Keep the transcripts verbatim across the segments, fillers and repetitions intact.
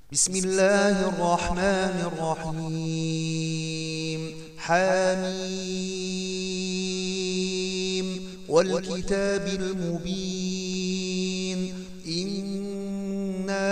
بسم الله الرحمن الرحيم. حميم والكتاب المبين. إنا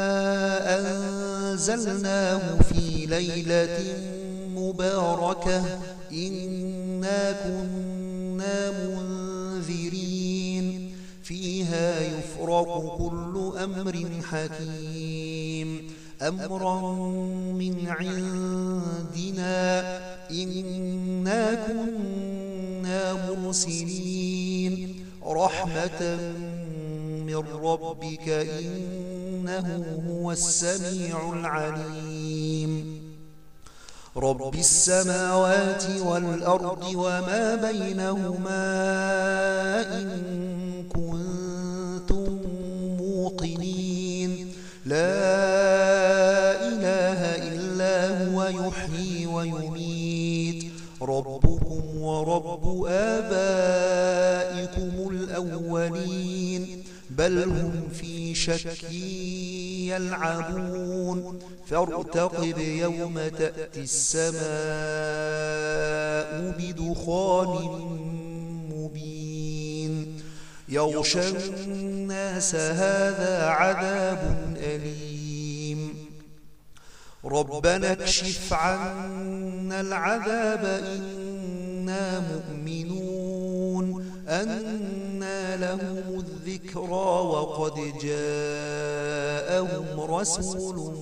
أنزلناه في ليلة مباركة إنا كنا منذرين فيها يفرق كل أمر حكيم أمرا من عندنا إنا كنا مرسلين رحمة من ربك إنه هو السميع العليم. رب السماوات والأرض وما بينهما إن كنتم موقنين لا إله إلا هو يحيي ويميت ربكم ورب آبائكم الأولين بل هم في شك يلعبون فارتقب يوم تأتي السماء بدخان مبين يغشى الناس هذا عذاب أليم ربنا اكشف عنا العذاب إنا مؤمنون أنى لهم الذكرى وقد جاءهم رسول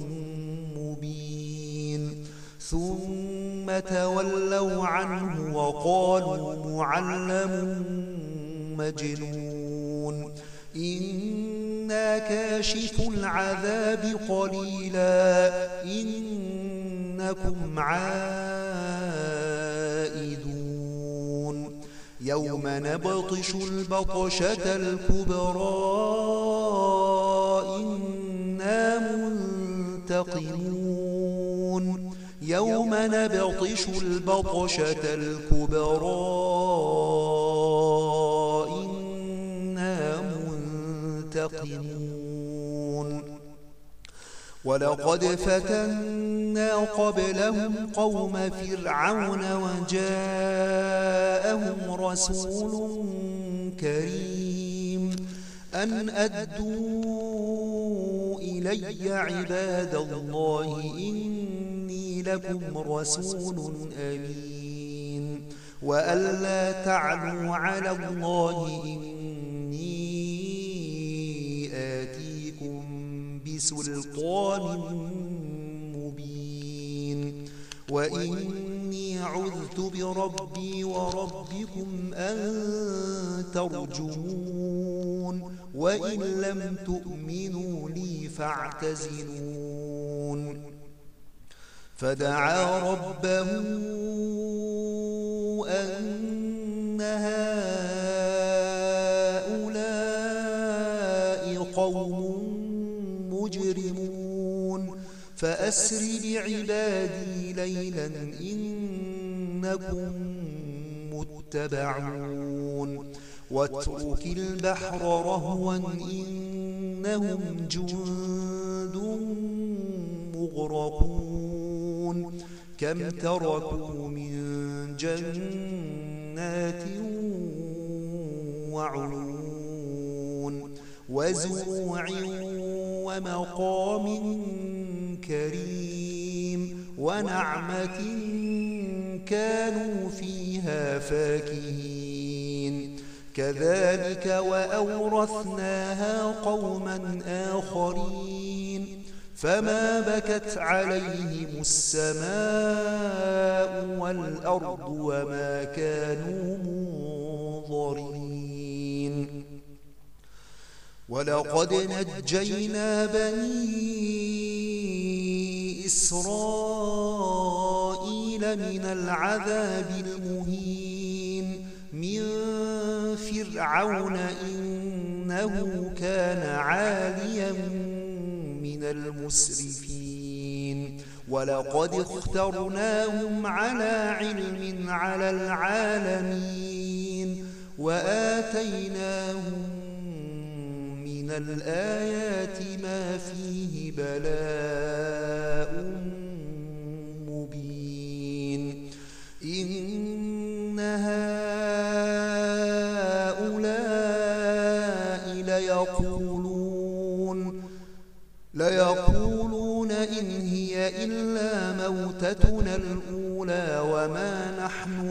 مبين ثم تولوا عنه وقالوا معلم مجنون إنا كاشف العذاب قليلا إنكم عائدون يوم نبطش البطشة الكبرى إنا منتقمون يوم نبطش البطشة الكبرى إنا منتقمون ولقد فتنا قبلهم قوم فرعون وجاءهم رسول كريم أن أدوا إلي عباد الله إني لكم رسول أمين وألا تعلوا على الله إني آتيكم بسلطان مبين وإني عذت بربي وربكم أن ترجمون وإن لم تؤمنوا لي فاعتزلون فدعا ربه أن هؤلاء قوم مجرمون فأسر بعبادي ليلا إنكم متبعون واترك البحر رهوا إنهم جند مغرقون كم تركوا من جنات وعيون وزروع ومقام كريم ونعمة كانوا فيها فاكهين كذلك وأورثناها قوما آخرين فما بكت عليهم السماء والأرض وما كانوا منظرين ولقد نجينا بني إسرائيل من العذاب المهين من فرعون إنه كان عاليا من المسرفين ولقد اخترناهم على علم على العالمين وآتيناهم من الآيات ما فيه بلاء ليقولون إن هي إلا موتتنا الأولى وما نحن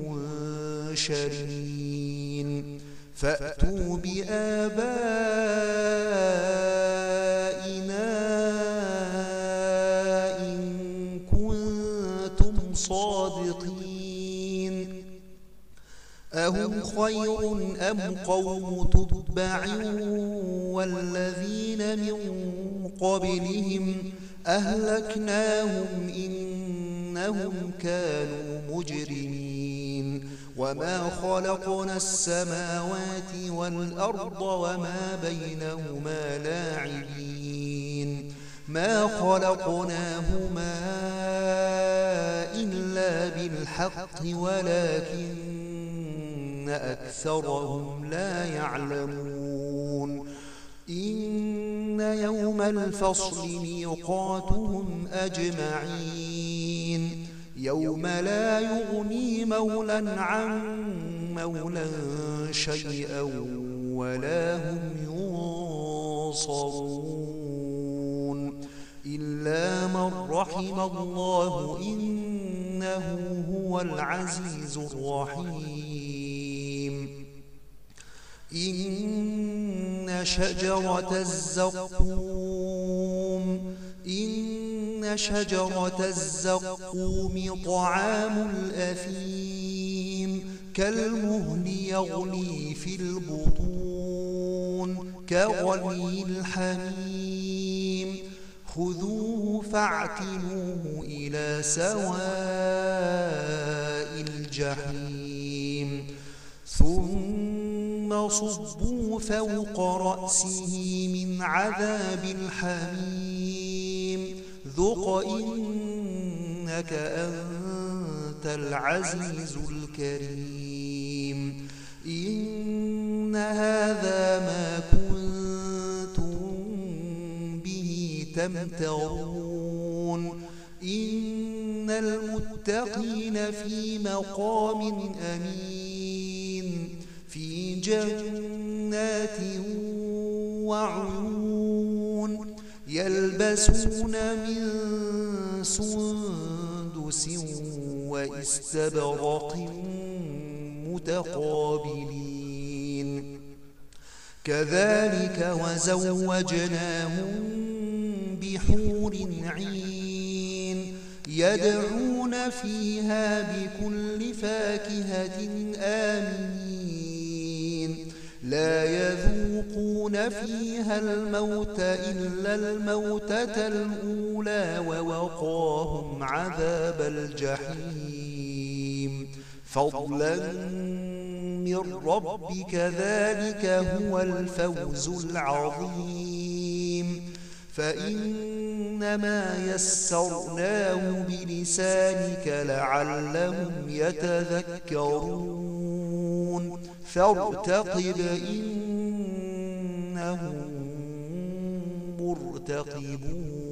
بمنشرين فأتوا بآبائنا إن كنتم صادقين أهم خير أم قوم تبع والذين من قبلهم أهلكناهم إنهم كانوا مجرمين وما خلقنا السماوات والأرض وما بينهما لاعبين ما خلقناهما إلا بالحق ولكن أكثرهم لا يعلمون إن يوم الفصل ميقاتهم أجمعين يوم لا يغني مولى عن مولى شيئا ولا هم ينصرون إلا من رحم الله إنه هو العزيز الرحيم إن شجرة الزقوم إن شجرة الزقوم طعام الأثيم كالمهل يغلي في البطون كغلي الحميم خذوه فاعتلوه إلى سواء الجحيم ثم صبوا فوق رأسه من عذاب الحميم ذق إنك أنت العزيز الكريم إن هذا ما كنتم به تمترون إن المتقين في مقام أمين في جنات وعيون يلبسون من سندس واستبرق متقابلين كذلك وزوجناهم بحور عين يدعون فيها بكل فاكهة آمنين لا يذوقون فيها الموت إلا الموتة الأولى ووقاهم عذاب الجحيم فضلا من ربك ذلك هو الفوز العظيم فإنما يسرناه بلسانك لعلهم يتذكرون فارتقب إنهم مرتقبون.